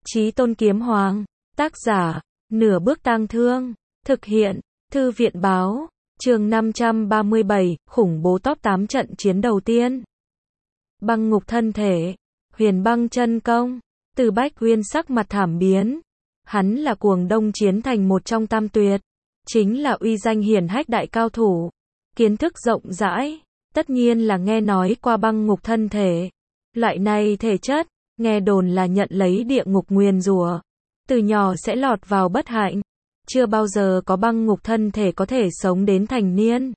Chí Tôn Kiếm Hoàng. Tác giả, Nửa Bước Tang Thương. Thực hiện, Thư viện Báo. Chương 537, khủng bố top 8 trận chiến đầu tiên. Băng ngục thân thể. Huyền băng chân công. Từ Bách Uyên sắc mặt thảm biến. Hắn là cuồng đông chiến thành một trong tam tuyệt. Chính là uy danh hiển hách đại cao thủ. Kiến thức rộng rãi. Tất nhiên là nghe nói qua băng ngục thân thể. Loại này thể chất, nghe đồn là nhận lấy địa ngục nguyền rủa. Từ nhỏ sẽ lọt vào bất hạnh. Chưa bao giờ có băng ngục thân thể có thể sống đến thành niên.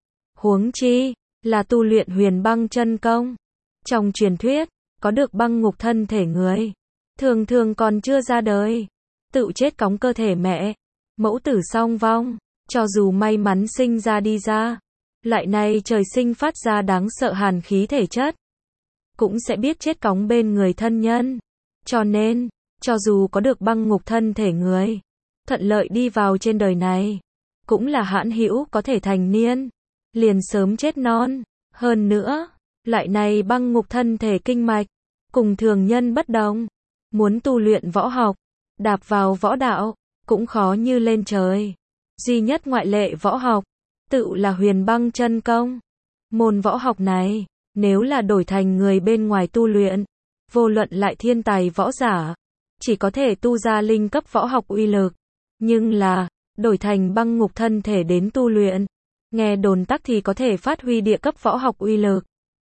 Huống chi, là tu luyện huyền băng chân công. Trong truyền thuyết, có được băng ngục thân thể người. Thường thường còn chưa ra đời. Tự chết cóng cơ thể mẹ. Mẫu tử song vong. Cho dù may mắn sinh ra đi ra. Lại này trời sinh phát ra đáng sợ hàn khí thể chất. Cũng sẽ biết chết cóng bên người thân nhân. Cho nên, cho dù có được băng ngục thân thể người. Thuận lợi đi vào trên đời này. Cũng là hãn hữu có thể thành niên. Liền sớm chết non. Hơn nữa, loại này băng ngục thân thể kinh mạch. Cùng thường nhân bất đồng. Muốn tu luyện võ học. Đạp vào võ đạo. Cũng khó như lên trời. Duy nhất ngoại lệ võ học. Tự là huyền băng chân công. Môn võ học này, nếu là đổi thành người bên ngoài tu luyện. Vô luận lại thiên tài võ giả. Chỉ có thể tu ra linh cấp võ học uy lực. Nhưng là, đổi thành băng ngục thân thể đến tu luyện. Nghe đồn tắc thì có thể phát huy địa cấp võ học uy lực.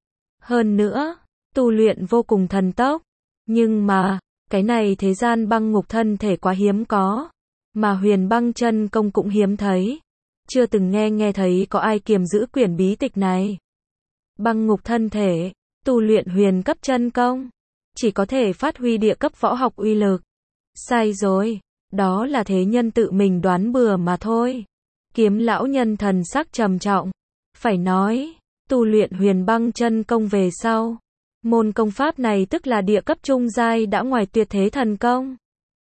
Hơn nữa, tu luyện vô cùng thần tốc. Nhưng mà, cái này thế gian băng ngục thân thể quá hiếm có. Mà huyền băng chân công cũng hiếm thấy. Chưa từng nghe thấy có ai kiềm giữ quyển bí tịch này. Băng ngục thân thể, tu luyện huyền cấp chân công. Chỉ có thể phát huy địa cấp võ học uy lực. Sai rồi. Đó là thế nhân tự mình đoán bừa mà thôi. Kiếm lão nhân thần sắc trầm trọng. Phải nói, tu luyện huyền băng chân công về sau. Môn công pháp này tức là địa cấp trung giai đã ngoài tuyệt thế thần công.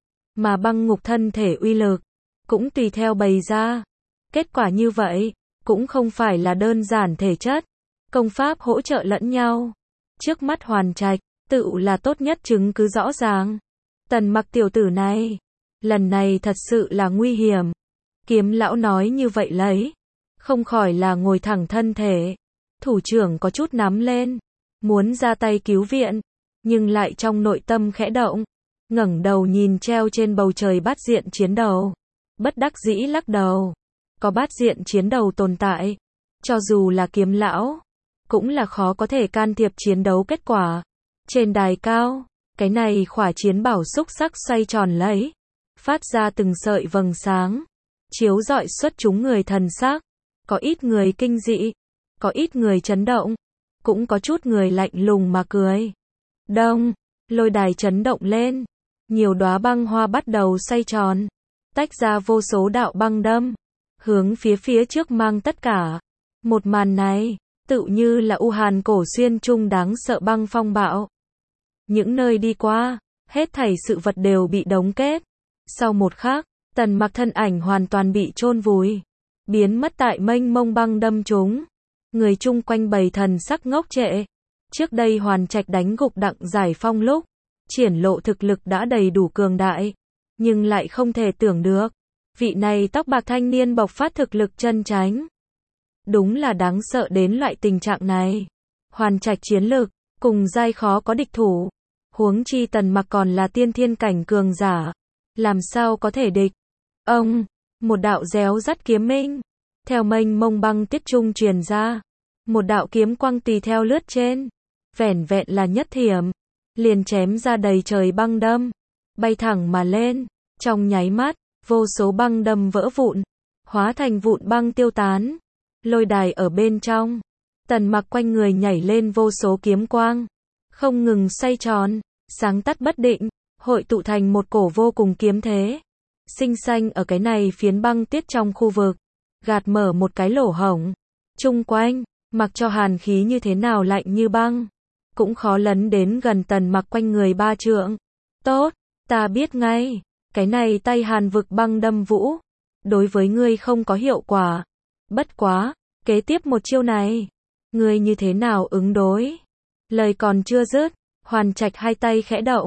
Mà băng ngục thân thể uy lực, cũng tùy theo bày ra. Kết quả như vậy, cũng không phải là đơn giản thể chất. Công pháp hỗ trợ lẫn nhau. Trước mắt Hoàn Trạch, tự là tốt nhất chứng cứ rõ ràng. Tần Mặc tiểu tử này, lần này thật sự là nguy hiểm. Kiếm lão nói như vậy lấy. Không khỏi là ngồi thẳng thân thể. Thủ trưởng có chút nắm lên. Muốn ra tay cứu viện. Nhưng lại trong nội tâm khẽ động. Ngẩng đầu nhìn treo trên bầu trời bát diện chiến đầu. Bất đắc dĩ lắc đầu. Có bát diện chiến đầu tồn tại. Cho dù là kiếm lão. Cũng là khó có thể can thiệp chiến đấu kết quả. Trên đài cao. Cái này khỏa chiến bảo xúc sắc xoay tròn lấy. Phát ra từng sợi vầng sáng. Chiếu rọi xuất chúng người thần sắc. Có ít người kinh dị. Có ít người chấn động. Cũng có chút người lạnh lùng mà cười. Đông. Lôi đài chấn động lên. Nhiều đóa băng hoa bắt đầu xoay tròn. Tách ra vô số đạo băng đâm. Hướng phía trước mang tất cả. Một màn này, tự như là U Hàn cổ xuyên trung đáng sợ băng phong bạo. Những nơi đi qua, hết thảy sự vật đều bị đóng kết. Sau một khắc, Tần Mặc thân ảnh hoàn toàn bị chôn vùi. Biến mất tại mênh mông băng đâm chúng. Người chung quanh bầy thần sắc ngốc trệ. Trước đây Hoàn Trạch đánh gục Đặng Giải Phong lúc. Triển lộ thực lực đã đầy đủ cường đại. Nhưng lại không thể tưởng được. Vị này tóc bạc thanh niên bộc phát thực lực chân chánh. Đúng là đáng sợ đến loại tình trạng này. Hoàn Trạch chiến lực, cùng giai khó có địch thủ. Huống chi Tần Mặc còn là tiên thiên cảnh cường giả. Làm sao có thể địch? Ông, một đạo réo rắt kiếm minh. Theo mênh mông băng tiết trung truyền ra. Một đạo kiếm quang tùy theo lướt trên. Vẻn vẹn là nhất thiểm. Liền chém ra đầy trời băng đâm. Bay thẳng mà lên. Trong nháy mắt, vô số băng đâm vỡ vụn. Hóa thành vụn băng tiêu tán. Lôi đài ở bên trong. Tần Mặc quanh người nhảy lên vô số kiếm quang. Không ngừng xoay tròn. Sáng tắt bất định. Hội tụ thành một cổ vô cùng kiếm thế. Sinh sanh ở cái này phiến băng tiết trong khu vực. Gạt mở một cái lỗ hổng. Chung quanh, mặc cho hàn khí như thế nào lạnh như băng. Cũng khó lấn đến gần Tần Mặc quanh người 3 trượng. Tốt, ta biết ngay. Cái này tay hàn vực băng đâm vũ. Đối với ngươi không có hiệu quả. Bất quá, kế tiếp một chiêu này. Ngươi như thế nào ứng đối? Lời còn chưa dứt. Hoàn Trạch hai tay khẽ động.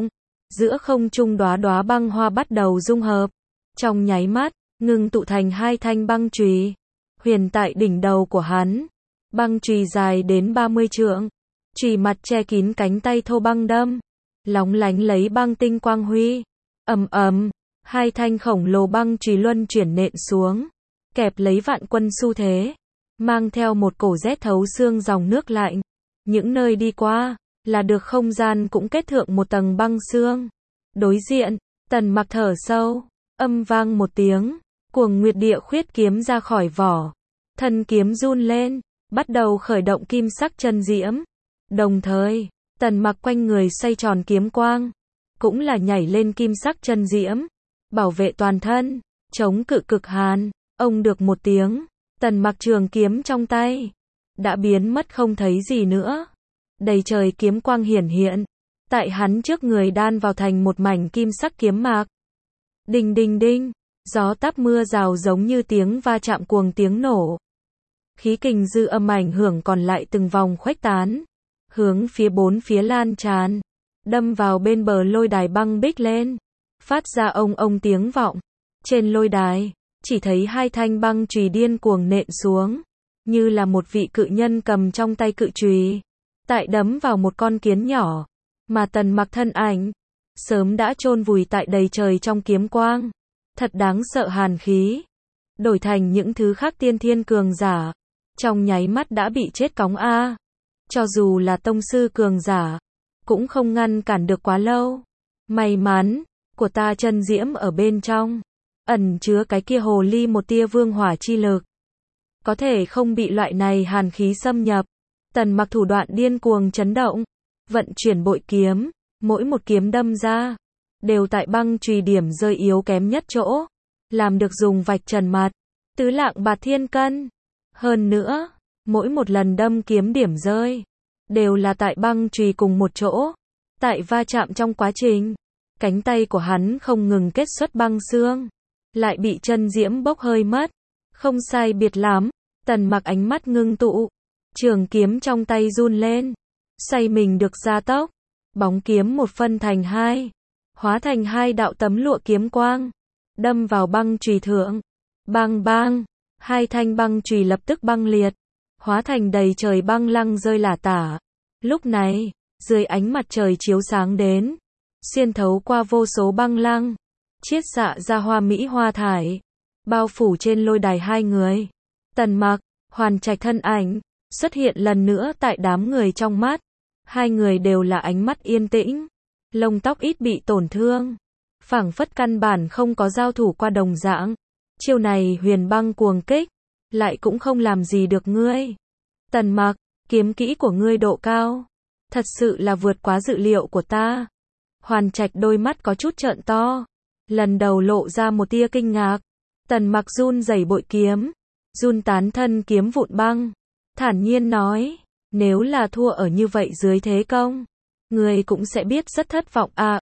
giữa không trung đóa đóa băng hoa bắt đầu dung hợp, trong nháy mắt, ngưng tụ thành hai thanh băng chùy. Huyền tại đỉnh đầu của hắn, băng chùy dài đến 30 trượng, chùy mặt che kín cánh tay thô băng đâm, lóng lánh lấy băng tinh quang huy. Ầm ầm, hai thanh khổng lồ băng chùy luân chuyển nện xuống, kẹp lấy vạn quân xu thế, mang theo một cổ rét thấu xương dòng nước lạnh. Những nơi đi qua, là được không gian cũng kết thượng một tầng băng xương. Đối diện, Tần Mặc thở sâu, âm vang một tiếng, Cuồng Nguyệt Địa Khuyết kiếm ra khỏi vỏ, thân kiếm run lên, bắt đầu khởi động kim sắc chân diễm. Đồng thời, Tần Mặc quanh người xoay tròn kiếm quang, cũng là nhảy lên kim sắc chân diễm, bảo vệ toàn thân, chống cự cực hàn. Ông được một tiếng, Tần Mặc trường kiếm trong tay đã biến mất không thấy gì nữa. Đầy trời kiếm quang hiển hiện, tại hắn trước người đan vào thành một mảnh kim sắc kiếm mạc. Đinh đinh đinh, gió táp mưa rào giống như tiếng va chạm cuồng tiếng nổ. Khí kình dư âm ảnh hưởng còn lại từng vòng khuếch tán, hướng phía bốn phía lan tràn, đâm vào bên bờ lôi đài băng bích lên, phát ra ông ông tiếng vọng. Trên lôi đài, chỉ thấy hai thanh băng chùy điên cuồng nện xuống, như là một vị cự nhân cầm trong tay cự chùy, tại đấm vào một con kiến nhỏ, mà Tần Mặc thân ảnh sớm đã chôn vùi tại đầy trời trong kiếm quang. Thật đáng sợ hàn khí, đổi thành những thứ khác tiên thiên cường giả, trong nháy mắt đã bị chết cóng a. Cho dù là tông sư cường giả, cũng không ngăn cản được quá lâu. May mắn của ta chân diễm ở bên trong, ẩn chứa cái kia hồ ly một tia vương hỏa chi lực, có thể không bị loại này hàn khí xâm nhập. Tần Mặc thủ đoạn điên cuồng chấn động, vận chuyển bội kiếm, mỗi một kiếm đâm ra, đều tại băng chùy điểm rơi yếu kém nhất chỗ, làm được dùng vạch trần mặt, tứ lạng bạt thiên cân. Hơn nữa, mỗi một lần đâm kiếm điểm rơi, đều là tại băng chùy cùng một chỗ. Tại va chạm trong quá trình, cánh tay của hắn không ngừng kết xuất băng xương, lại bị chân diễm bốc hơi mất. Không sai biệt lắm, Tần Mặc ánh mắt ngưng tụ, trường kiếm trong tay run lên, xoay mình được gia tốc, bóng kiếm một phân thành hai, hóa thành hai đạo tấm lụa kiếm quang, đâm vào băng chùy thượng. Bang bang, hai thanh băng chùy lập tức băng liệt, hóa thành đầy trời băng lăng rơi lả tả. Lúc này, dưới ánh mặt trời chiếu sáng đến, xuyên thấu qua vô số băng lăng, chiết xạ ra hoa mỹ hoa thải, bao phủ trên lôi đài hai người. Tần Mặc, Hoàn Trạch thân ảnh xuất hiện lần nữa tại đám người trong mắt. Hai người đều là ánh mắt yên tĩnh, lông tóc ít bị tổn thương, phảng phất căn bản không có giao thủ qua đồng dạng. Chiêu này huyền băng cuồng kích, lại cũng không làm gì được ngươi. Tần Mặc, kiếm kỹ của ngươi độ cao, thật sự là vượt quá dự liệu của ta. Hoàn Trạch đôi mắt có chút trợn to, lần đầu lộ ra một tia kinh ngạc. Tần Mặc run rẩy bội kiếm, run tán thân kiếm vụn băng, thản nhiên nói, nếu là thua ở như vậy dưới thế công, ngươi cũng sẽ biết rất thất vọng à.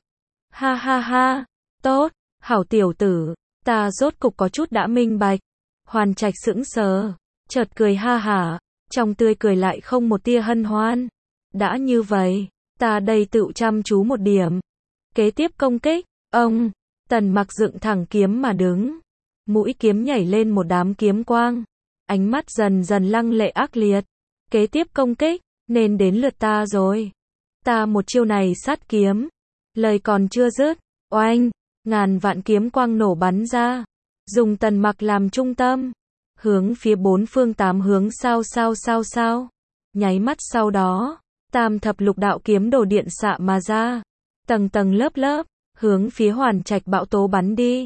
Ha ha ha, tốt, hảo tiểu tử, ta rốt cục có chút đã minh bạch. Hoàn Trạch sững sờ, chợt cười ha hả, trong tươi cười lại không một tia hân hoan. Đã như vậy, ta đây tự chăm chú một điểm. Kế tiếp công kích, ông, Tần Mặc dựng thẳng kiếm mà đứng, mũi kiếm nhảy lên một đám kiếm quang, ánh mắt dần dần lăng lệ ác liệt. Kế tiếp công kích, nên đến lượt ta rồi. Ta một chiêu này sát kiếm. Lời còn chưa dứt, oanh, ngàn vạn kiếm quang nổ bắn ra, dùng Tần Mặc làm trung tâm, hướng phía bốn phương tám hướng sao. Nháy mắt sau đó, tam thập lục đạo kiếm đồ điện xạ mà ra, tầng tầng lớp lớp, hướng phía Hoàn Trạch bão tố bắn đi.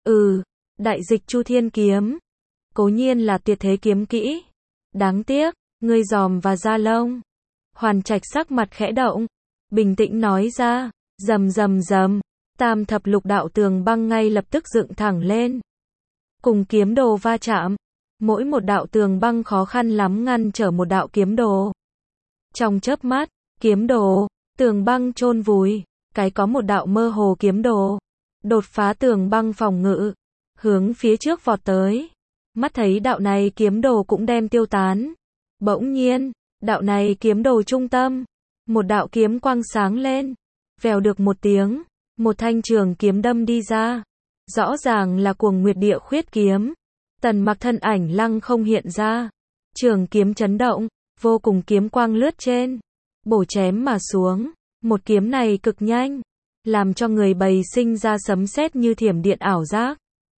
Đại dịch Chu Thiên kiếm, cố nhiên là tuyệt thế kiếm kỹ, đáng tiếc, ngươi giòm và da lông. Hoàn Trạch sắc mặt khẽ động, bình tĩnh nói ra. Rầm rầm rầm, tam thập lục đạo tường băng ngay lập tức dựng thẳng lên, cùng kiếm đồ va chạm. Mỗi một đạo tường băng khó khăn lắm ngăn trở một đạo kiếm đồ. Trong chớp mắt, kiếm đồ, tường băng chôn vùi, cái có một đạo mơ hồ kiếm đồ đột phá tường băng phòng ngự, hướng phía trước vọt tới. Mắt thấy đạo này kiếm đồ cũng đem tiêu tán. Bỗng nhiên, đạo này kiếm đồ trung tâm, một đạo kiếm quang sáng lên, vèo được một tiếng, một thanh trường kiếm đâm đi ra. Rõ ràng là Cuồng Nguyệt Địa Khuyết kiếm. Tần Mặc thân ảnh lăng không hiện ra. Trường kiếm chấn động, vô cùng kiếm quang lướt trên, bổ chém mà xuống. Một kiếm này cực nhanh, làm cho người bầy sinh ra sấm sét như thiểm điện ảo giác.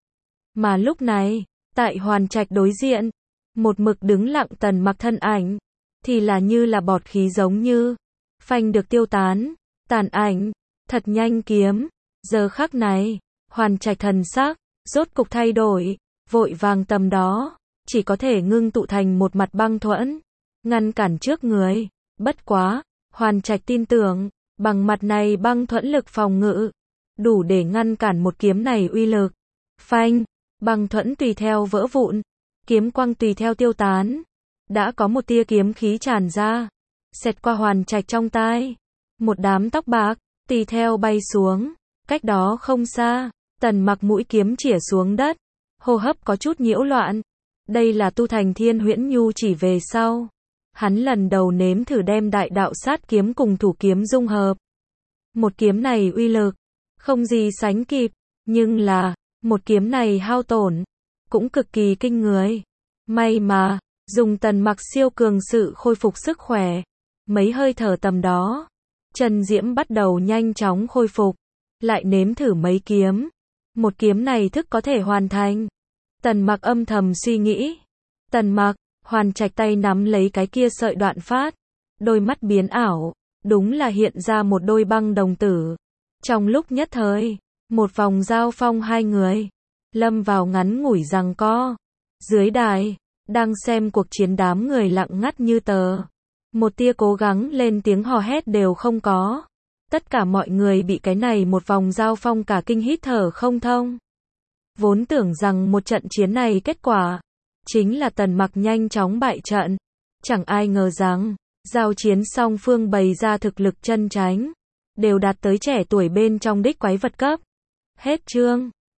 Mà lúc này, tại Hoàn Trạch đối diện, một mực đứng lặng Tần Mặc thân ảnh, thì là như là bọt khí giống như phanh được tiêu tán, tàn ảnh, thật nhanh kiếm. Giờ khắc này, Hoàn Trạch thần sắc rốt cục thay đổi, vội vàng tầm đó, chỉ có thể ngưng tụ thành một mặt băng thuẫn, ngăn cản trước người. Bất quá, Hoàn Trạch tin tưởng, bằng mặt này băng thuẫn lực phòng ngự, đủ để ngăn cản một kiếm này uy lực. Phanh, băng thuẫn tùy theo vỡ vụn, kiếm quang tùy theo tiêu tán. Đã có một tia kiếm khí tràn ra, xẹt qua Hoàn Trạch trong tai. Một đám tóc bạc, tùy theo bay xuống. Cách đó không xa, Tần Mặc mũi kiếm chĩa xuống đất, hô hấp có chút nhiễu loạn. Đây là tu thành Thiên Huyễn Nhu chỉ về sau. Hắn lần đầu nếm thử đem đại đạo sát kiếm cùng thủ kiếm dung hợp. Một kiếm này uy lực, không gì sánh kịp, nhưng là, một kiếm này hao tổn, cũng cực kỳ kinh người. May mà, dùng Tần Mặc siêu cường sự khôi phục sức khỏe. Mấy hơi thở tầm đó, Trần Diễm bắt đầu nhanh chóng khôi phục. Lại nếm thử mấy kiếm. Một kiếm này thức có thể hoàn thành. Tần Mặc âm thầm suy nghĩ. Tần Mặc, Hoàn Trạch tay nắm lấy cái kia sợi đoạn phát. Đôi mắt biến ảo, đúng là hiện ra một đôi băng đồng tử. Trong lúc nhất thời, một vòng giao phong hai người, lâm vào ngắn ngủi giằng co. Dưới đài, đang xem cuộc chiến đám người lặng ngắt như tờ. Một tia cố gắng lên tiếng hò hét đều không có. Tất cả mọi người bị cái này một vòng giao phong cả kinh hít thở không thông. Vốn tưởng rằng một trận chiến này kết quả chính là Tần Mặc nhanh chóng bại trận. Chẳng ai ngờ rằng, giao chiến song phương bày ra thực lực chân chánh, đều đạt tới trẻ tuổi bên trong đích quái vật cấp. Hết chương.